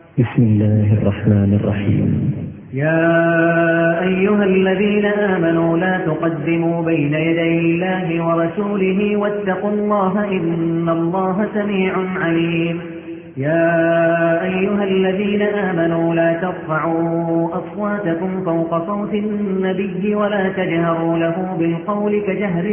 بسم الله الرحمن الرحيم. يا أيها الذين آمنوا لا تقدموا بين يدي الله ورسوله واتقوا الله إن الله سميع عليم. يا أيها الذين آمنوا لا ترفعوا أصواتكم فوق صوت النبي ولا تجهروا له بالقول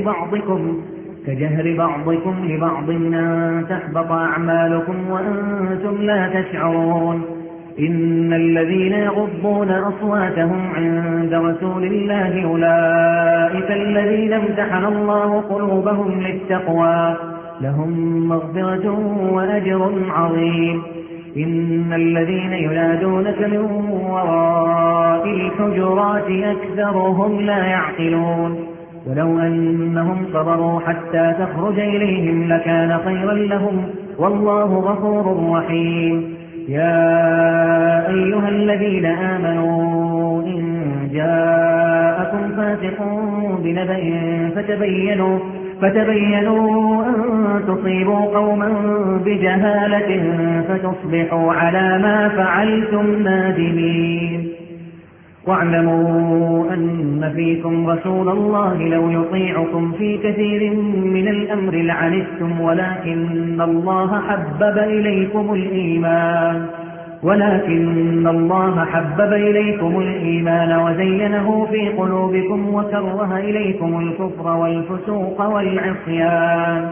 كجهر بعضكم لبعض أن تحبط أعمالكم وأنتم لا تشعرون. إن الذين يغضون أصواتهم عند رسول الله أولئك الذين امتحن الله قلوبهم للتقوى لهم مغفرة وأجر عظيم. إن الذين ينادونك من وراء الحجرات أكثرهم لا يعقلون. ولو أنهم صبروا حتى تخرج إليهم لكان خيرا لهم والله غفور رحيم. يا أيها الذين آمنوا إن جاءكم فاسق بنبأ فتبينوا أن تصيبوا قوما بجهالة فتصبحوا على ما فعلتم نادمين. واعلموا أن فيكم رسول الله لو يطيعكم في كثير من الأمر لعنتم ولكن الله حبب إليكم الإيمان وزينه في قلوبكم وكره إليكم الكفر والفسوق والعصيان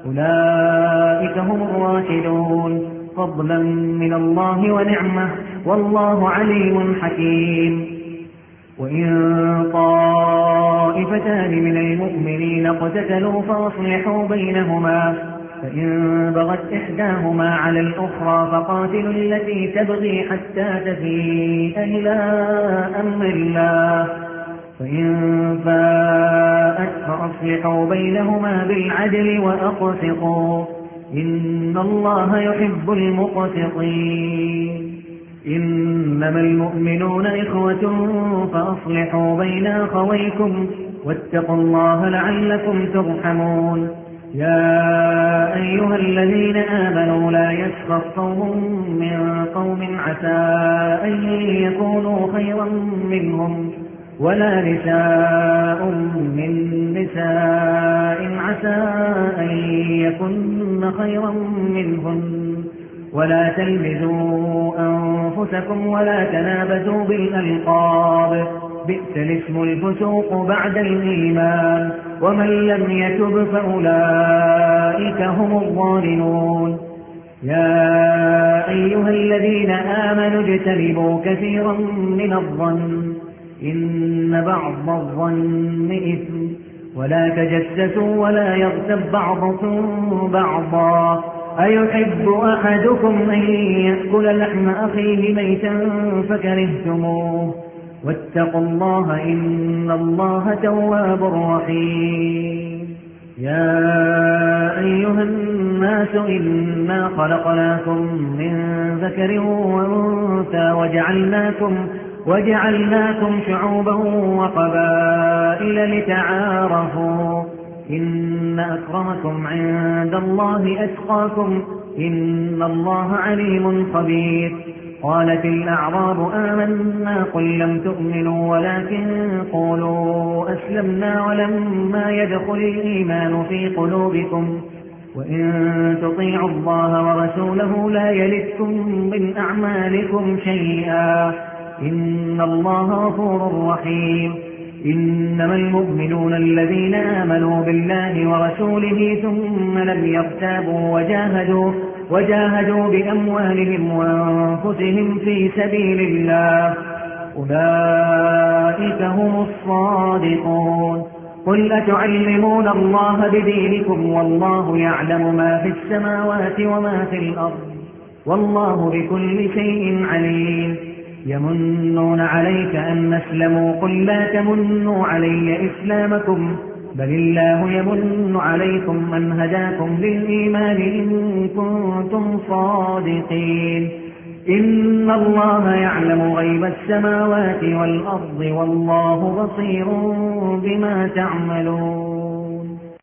أولئك هم الراشدون فضلا من الله ونعمة والله عليم حكيم. وإن طائفتان من المؤمنين اقتتلوا فأصلحوا بينهما فإن بغت إحداهما على الأخرى فقاتلوا التي تبغي حتى تفيء إلى أمر الله فإن فاءت فأصلحوا بينهما بالعدل وأقسطوا إن الله يحب المقسطين. إنما المؤمنون إخوة فأصلحوا بين أخويكم واتقوا الله لعلكم ترحمون. يا أيها الذين آمنوا لا يسخر قوم من قوم عسى أن يكونوا خيرا منهم ولا نساء من نساء عسى أن يكن خيرا منهن ولا تلمزوا أنفسكم ولا تنابزوا بالألقاب بئس الاسم الفسوق بعد الإيمان ومن لم يتب فأولئك هم الظالمون. يا أيها الذين آمنوا اجتنبوا كثيرا من الظن إن بعض الظن إثم ولا تجسسوا ولا يغتب بعضكم بعضا أيحب أحدكم أن يأكل لحم أخيه ميتا فكرهتموه واتقوا الله إن الله تواب رحيم. يا أيها الناس إنا خلقناكم من ذكر وأنثى وجعلناكم شعوبا وقبائل لتعارفوا إن أكرمكم عند الله أتقاكم إن الله عليم خبير. قالت الأعراب آمنا قل لم تؤمنوا ولكن قولوا أسلمنا ولما يدخل الإيمان في قلوبكم وإن تطيعوا الله ورسوله لا يلدكم من أعمالكم شيئا إن الله غفور رحيم. إنما المؤمنون الذين آمنوا بالله ورسوله ثم لم يرتابوا وجاهدوا بأموالهم وأنفسهم في سبيل الله أولئك هم الصادقون. قل أتعلمون الله بدينكم والله يعلم ما في السماوات وما في الأرض والله بكل شيء عليم. يمنون عليك أن أسلموا قل لا تمنوا علي إسلامكم بل الله يمن عليكم أن هداكم للإيمان إن كنتم صادقين. إن الله يعلم غيب السماوات والأرض والله بصير بما تعملون.